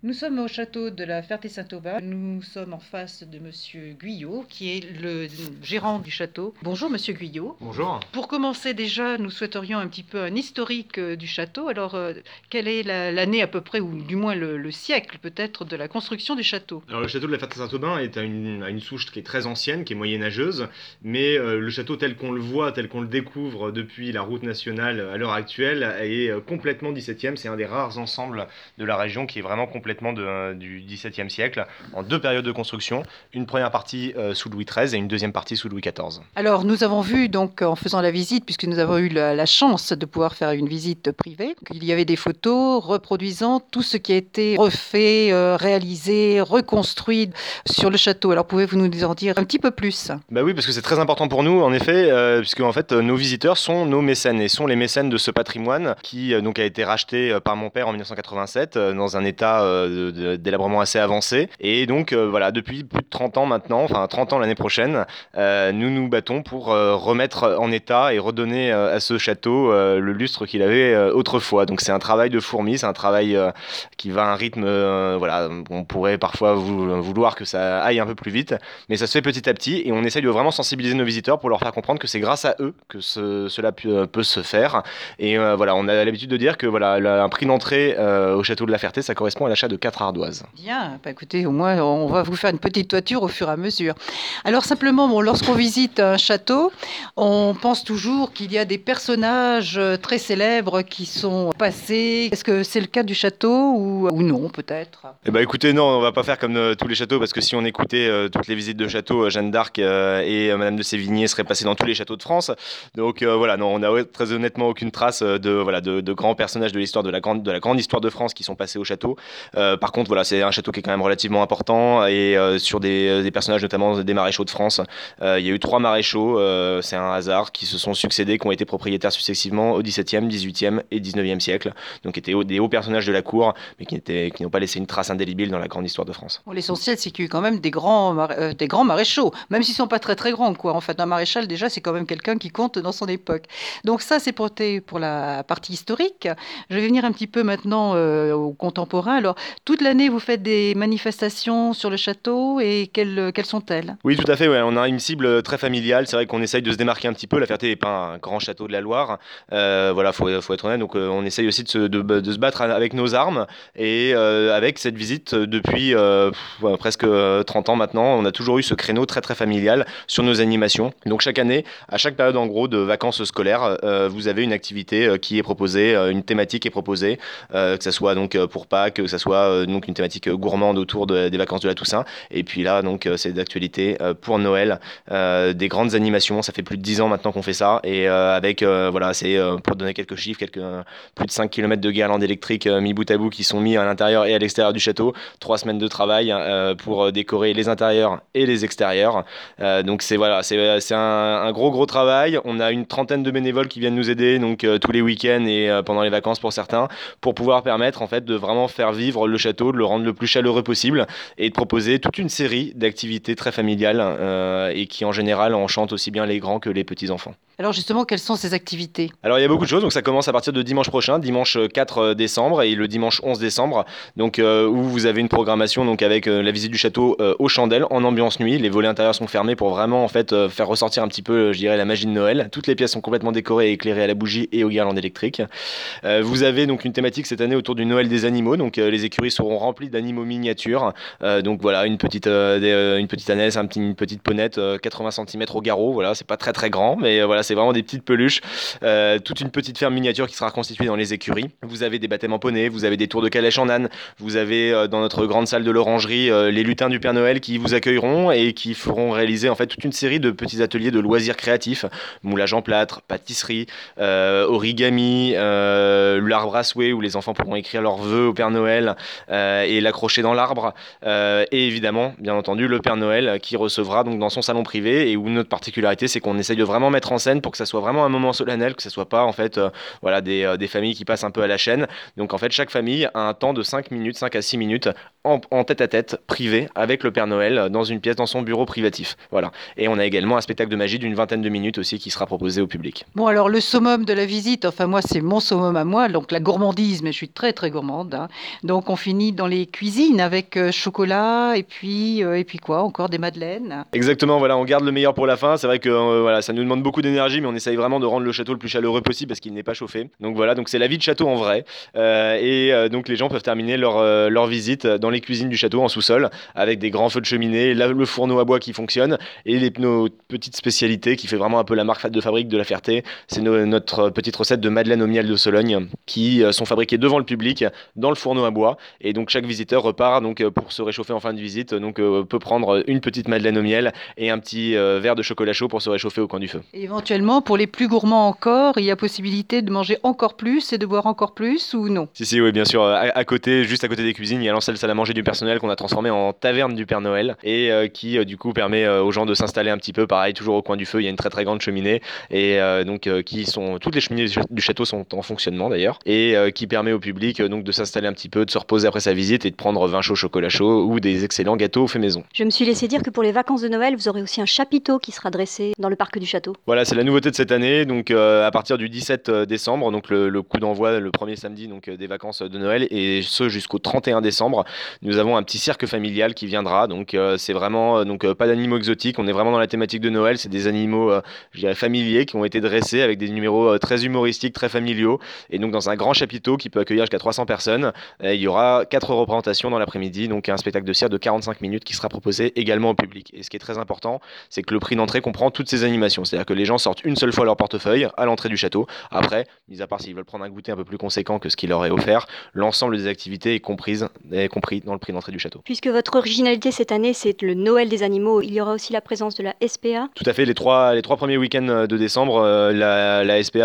Nous sommes au château de la Ferté-Saint-Aubin. Nous sommes en face de Monsieur Guyot, qui est le gérant du château. Bonjour Monsieur Guyot. Bonjour. Pour commencer déjà, nous souhaiterions un petit peu un historique du château. Alors, quelle est l'année à peu près, ou du moins le siècle peut-être, de la construction du château? Alors le château de la Ferté-Saint-Aubin est à une souche qui est très ancienne, qui est moyenâgeuse, mais le château tel qu'on le voit, tel qu'on le découvre depuis la route nationale à l'heure actuelle est complètement 17e. C'est un des rares ensembles de la région qui est vraiment complètement du 17e siècle, en deux périodes de construction, une première partie sous Louis XIII et une deuxième partie sous Louis XIV. Alors, nous avons vu, donc, en faisant la visite, puisque nous avons eu la chance de pouvoir faire une visite privée, qu'il y avait des photos reproduisant tout ce qui a été refait, réalisé, reconstruit sur le château. Alors, pouvez-vous nous en dire un petit peu plus? Bah oui, parce que c'est très important pour nous, en effet, puisque en fait, nos visiteurs sont nos mécènes et sont les mécènes de ce patrimoine qui donc a été racheté par mon père en 1987 dans un état délabrement assez avancé. Et donc voilà, depuis plus de 30 ans maintenant, enfin 30 ans l'année prochaine, nous nous battons pour remettre en état et redonner à ce château le lustre qu'il avait autrefois. Donc c'est un travail de fourmi, c'est un travail qui va à un rythme, voilà, on pourrait parfois vouloir que ça aille un peu plus vite, mais ça se fait petit à petit et on essaye de vraiment sensibiliser nos visiteurs pour leur faire comprendre que c'est grâce à eux que cela peut se faire. Et voilà, on a l'habitude de dire que voilà, un prix d'entrée au château de la Ferté, ça correspond à l'achat de 4 ardoises. Bien, bah écoutez, au moins on va vous faire une petite toiture au fur et à mesure. Alors simplement, bon, lorsqu'on visite un château, on pense toujours qu'il y a des personnages très célèbres qui sont passés. Est-ce que c'est le cas du château ou non, peut-être? Eh ben écoutez, non, on va pas faire comme tous les châteaux parce que si on écoutait toutes les visites de châteaux, Jeanne d'Arc et Madame de Sévigné seraient passées dans tous les châteaux de France. Donc voilà, non, on n'a très honnêtement aucune trace de grands personnages de l'histoire de la grande histoire de France qui sont passés au château. Par contre, voilà, c'est un château qui est quand même relativement important et sur des personnages notamment des maréchaux de France. Il y a eu 3 maréchaux, c'est un hasard, qui se sont succédés, qui ont été propriétaires successivement au XVIIe, XVIIIe et XIXe siècle. Donc étaient des hauts personnages de la cour, mais qui n'ont pas laissé une trace indélébile dans la grande histoire de France. Bon, l'essentiel, c'est qu'il y a eu quand même des grands maréchaux, même s'ils ne sont pas très très grands, quoi. En fait, un maréchal, déjà, c'est quand même quelqu'un qui compte dans son époque. Donc ça, c'est pour la partie historique. Je vais venir un petit peu maintenant au contemporain. Alors, toute l'année, vous faites des manifestations sur le château et quelles sont-elles? Oui, tout à fait. Ouais. On a une cible très familiale. C'est vrai qu'on essaye de se démarquer un petit peu. La Ferté n'est pas un grand château de la Loire. Voilà, faut être honnête. Donc, on essaye aussi de se battre avec nos armes et avec cette visite depuis presque 30 ans maintenant. On a toujours eu ce créneau très très familial sur nos animations. Donc, chaque année, à chaque période en gros de vacances scolaires, vous avez une activité qui est proposée, une thématique est proposée, que ça soit donc pour Pâques, que ça soit donc une thématique gourmande autour des vacances de la Toussaint. Et puis là, donc, c'est d'actualité pour Noël. Des grandes animations, ça fait plus de 10 ans maintenant qu'on fait ça. Et avec, voilà, c'est pour donner quelques chiffres, plus de 5 km de guirlandes électriques mis bout à bout qui sont mis à l'intérieur et à l'extérieur du château. 3 semaines de travail pour décorer les intérieurs et les extérieurs. Donc c'est voilà, c'est un gros travail. On a une trentaine de bénévoles qui viennent nous aider donc tous les week-ends et pendant les vacances pour certains, pour pouvoir permettre en fait de vraiment faire vivre le château, de le rendre le plus chaleureux possible et de proposer toute une série d'activités très familiales et qui en général enchantent aussi bien les grands que les petits enfants. Alors justement, quelles sont ces activités? Alors il y a beaucoup de choses, donc ça commence à partir de dimanche prochain, dimanche 4 décembre et le dimanche 11 décembre, donc où vous avez une programmation donc avec la visite du château aux chandelles en ambiance nuit. Les volets intérieurs sont fermés pour vraiment en fait faire ressortir un petit peu, je dirais, la magie de Noël. Toutes les pièces sont complètement décorées et éclairées à la bougie et aux guirlandes électriques. Vous avez donc une thématique cette année autour du Noël des animaux, donc les écuries seront remplies d'animaux miniatures. Donc voilà, une petite ânesse, une petite ponette, 80 cm au garrot. Voilà, c'est pas très très grand, mais voilà, c'est vraiment des petites peluches. Toute une petite ferme miniature qui sera constituée dans les écuries. Vous avez des baptêmes en poney, vous avez des tours de calèche en âne, vous avez dans notre grande salle de l'orangerie les lutins du Père Noël qui vous accueilleront et qui feront réaliser en fait toute une série de petits ateliers de loisirs créatifs, moulage en plâtre, pâtisserie, origami, l'arbre à souhait où les enfants pourront écrire leurs vœux au Père Noël et l'accrocher dans l'arbre, et évidemment, bien entendu, le Père Noël qui recevra donc dans son salon privé et où notre particularité c'est qu'on essaye de vraiment mettre en scène pour que ça soit vraiment un moment solennel, que ça soit pas en fait des familles qui passent un peu à la chaîne. Donc en fait chaque famille a un temps de 5 minutes, 5 à 6 minutes en tête à tête, privé, avec le Père Noël dans une pièce dans son bureau privatif. Voilà. Et on a également un spectacle de magie d'une vingtaine de minutes aussi qui sera proposé au public. Bon, alors le summum de la visite, enfin moi c'est mon summum à moi, donc la gourmandise, mais je suis très très gourmande, hein. Donc on finit dans les cuisines avec chocolat et puis quoi, encore des madeleines. Exactement, voilà, on garde le meilleur pour la fin. C'est vrai que voilà, ça nous demande beaucoup d'énergie, mais on essaye vraiment de rendre le château le plus chaleureux possible parce qu'il n'est pas chauffé. Donc voilà, donc c'est la vie de château en vrai. Donc les gens peuvent terminer leur visite dans les cuisines du château en sous-sol avec des grands feux de cheminée, le fourneau à bois qui fonctionne et nos petites spécialités qui fait vraiment un peu la marque de fabrique de la Ferté. C'est notre petite recette de madeleine au miel de Sologne qui sont fabriquées devant le public dans le fourneau à bois. Et donc chaque visiteur repart donc pour se réchauffer en fin de visite. Donc peut prendre une petite madeleine au miel et un petit verre de chocolat chaud pour se réchauffer au coin du feu. Et éventuellement, pour les plus gourmands encore, il y a possibilité de manger encore plus et de boire encore plus ou non? Si, oui, bien sûr. À côté, juste à côté des cuisines, il y a l'ancienne salle à manger du personnel qu'on a transformée en taverne du Père Noël et qui, du coup, permet aux gens de s'installer un petit peu. Pareil, toujours au coin du feu, il y a une très très grande cheminée et toutes les cheminées du château sont en fonctionnement d'ailleurs et qui permet au public donc de s'installer un petit peu, de se reposer après sa visite et de prendre vin chaud, chocolat chaud ou des excellents gâteaux faits maison. Je me suis laissé dire que pour les vacances de Noël, vous aurez aussi un chapiteau qui sera dressé dans le parc du château. Voilà, c'est la nouveauté de cette année. Donc, à partir du 17 décembre, donc le coup d'envoi, le premier samedi donc, des vacances de Noël, et ce jusqu'au 31 décembre, nous avons un petit cirque familial qui viendra. Donc, c'est vraiment pas d'animaux exotiques. On est vraiment dans la thématique de Noël. C'est des animaux, je dirais, familiers qui ont été dressés avec des numéros très humoristiques, très familiaux. Et donc, dans un grand chapiteau qui peut accueillir jusqu'à 300 personnes, il y aura 4 représentations dans l'après-midi. Donc, un spectacle de cirque de 45 minutes qui sera proposé également au public. Et ce qui est très important, c'est que le prix d'entrée comprend toutes ces animations. C'est-à-dire que les gens sortent une seule fois leur portefeuille à l'entrée du château. Après, mis à part s'ils veulent prendre un goûter un peu plus conséquent que ce qu'il leur est offert, l'ensemble des activités est compris dans le prix d'entrée du château. Puisque votre originalité cette année, c'est le Noël des animaux, il y aura aussi la présence de la SPA. Tout à fait, les trois premiers week-ends de décembre, la SPA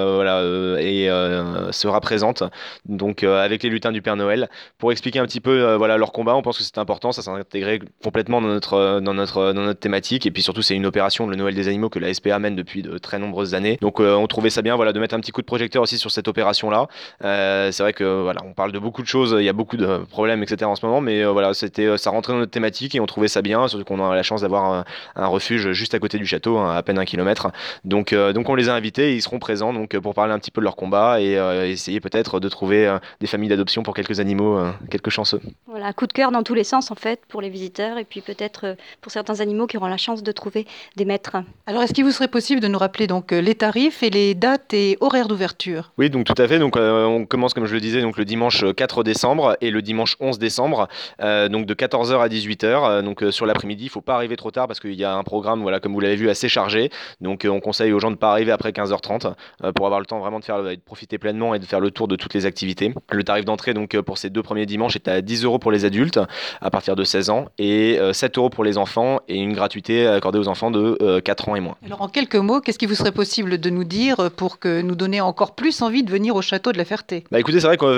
sera présente donc, avec les lutins du Père Noël pour expliquer un petit peu leur combat. On pense que c'est important, ça s'est intégré complètement dans notre thématique et puis surtout c'est une opération, le Noël des animaux, que la SPA mène depuis de très nombreuses années. Donc on trouvait ça bien de mettre un petit coup de projecteur aussi sur cette opération-là. C'est vrai que on parle de beaucoup de choses, il y a beaucoup de problèmes, etc. en ce moment, mais ça rentrait dans notre thématique et on trouvait ça bien, surtout qu'on a la chance d'avoir un refuge juste à côté du château, à peine 1 kilomètre. Donc on les a invités et ils seront présents donc, pour parler un petit peu de leur combat et essayer peut-être de trouver des familles d'adoption pour quelques animaux, quelques chanceux. Voilà, coup de cœur dans tous les sens en fait pour les visiteurs et puis peut-être pour certains animaux qui auront la chance de trouver des maîtres. Alors, est-ce qu'il vous serait possible de nous rappeler donc les tarifs et les dates et horaires d'ouverture? Oui, donc tout à fait. Donc on commence, comme je le disais, donc le dimanche 4 décembre et le dimanche 11 décembre, donc de 14h à 18h. Donc sur l'après-midi, il ne faut pas arriver trop tard parce qu'il y a un programme, comme vous l'avez vu, assez chargé. Donc on conseille aux gens de ne pas arriver après 15h30 pour avoir le temps vraiment de profiter pleinement et de faire le tour de toutes les activités. Le tarif d'entrée donc pour ces 2 premiers dimanches est à 10 € pour les adultes à partir de 16 ans et 7 € pour les enfants et une gratuité accordée aux enfants de 4 ans et moins. Alors, en quelques mots, qu'est-ce qu'il vous serait possible de nous dire pour que nous donner encore plus envie de venir au château de la Ferté? Écoutez, c'est vrai qu'on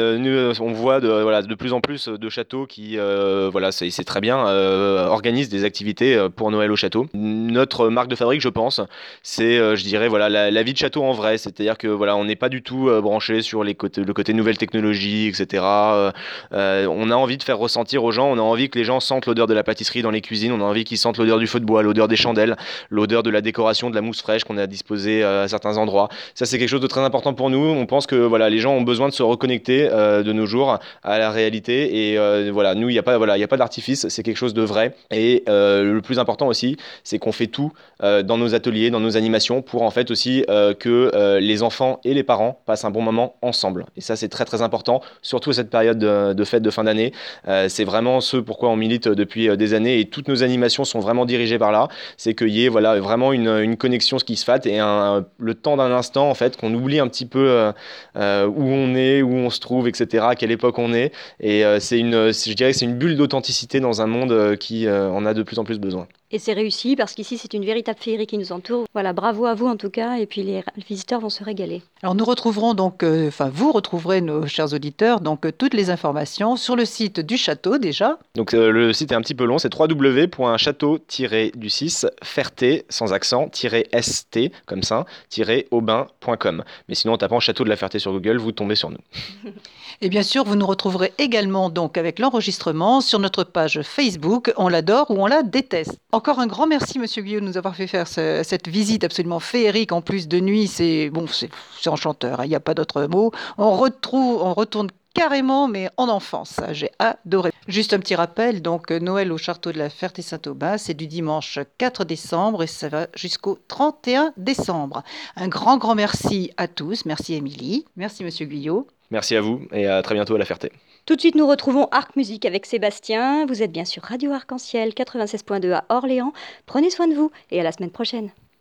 on voit de plus en plus de châteaux qui, c'est très bien, organisent des activités pour Noël au château. Notre marque de fabrique, je pense, c'est, je dirais, la vie de château en vrai. C'est-à-dire que on n'est pas du tout branché sur le côté nouvelles technologies, etc. On a envie de faire ressentir aux gens, on a envie que les gens sentent l'odeur de la pâtisserie dans les cuisines, on a envie qu'ils sentent l'odeur du feu de bois, l'odeur des chandelles, l'odeur de la décoration, de la mousse fraîche qu'on a disposée à certains endroits. Ça, c'est quelque chose de très important pour nous. On pense que les gens ont besoin de se reconnecter de nos jours à la réalité. Et nous, il n'y a pas d'artifice, c'est quelque chose de vrai. Et le plus important aussi, c'est qu'on fait tout dans nos ateliers, dans nos animations, pour en fait aussi que les enfants et les parents passent un bon moment ensemble. Et ça, c'est très très important, surtout à cette période de fête de fin d'année. C'est vraiment ce pourquoi on milite depuis des années et toutes nos animations sont vraiment dirigées vers là. C'est qu'il y ait vraiment une connexion qui se fasse et le temps d'un instant en fait qu'on oublie un petit peu où on est, où on se trouve, etc. À quelle époque on est. Et je dirais que c'est une bulle d'authenticité dans un monde qui en a de plus en plus besoin. Et c'est réussi parce qu'ici, c'est une véritable féerie qui nous entoure. Voilà, bravo à vous en tout cas, et puis les visiteurs vont se régaler. Alors nous retrouverons donc, vous retrouverez, nos chers auditeurs, donc toutes les informations sur le site du château déjà. Donc le site est un petit peu long, c'est www.château-du6 Ferté sans accent -st comme ça -aubin.com. Mais sinon en tapant Château de la Ferté sur Google, vous tombez sur nous. Et bien sûr, vous nous retrouverez également donc avec l'enregistrement sur notre page Facebook. On l'adore ou on la déteste. Encore un grand merci, Monsieur Guyot, de nous avoir fait faire cette visite absolument féerique. En plus de nuit, c'est enchanteur. Il n'y a pas d'autre mot. On retourne carrément, mais en enfance. J'ai adoré. Juste un petit rappel, donc Noël au château de la Ferté-Saint-Aubin, c'est du dimanche 4 décembre et ça va jusqu'au 31 décembre. Un grand merci à tous. Merci Émilie. Merci Monsieur Guyot. Merci à vous et à très bientôt à la Ferté. Tout de suite, nous retrouvons Arc Musique avec Sébastien. Vous êtes bien sur Radio Arc-en-Ciel 96.2 à Orléans. Prenez soin de vous et à la semaine prochaine.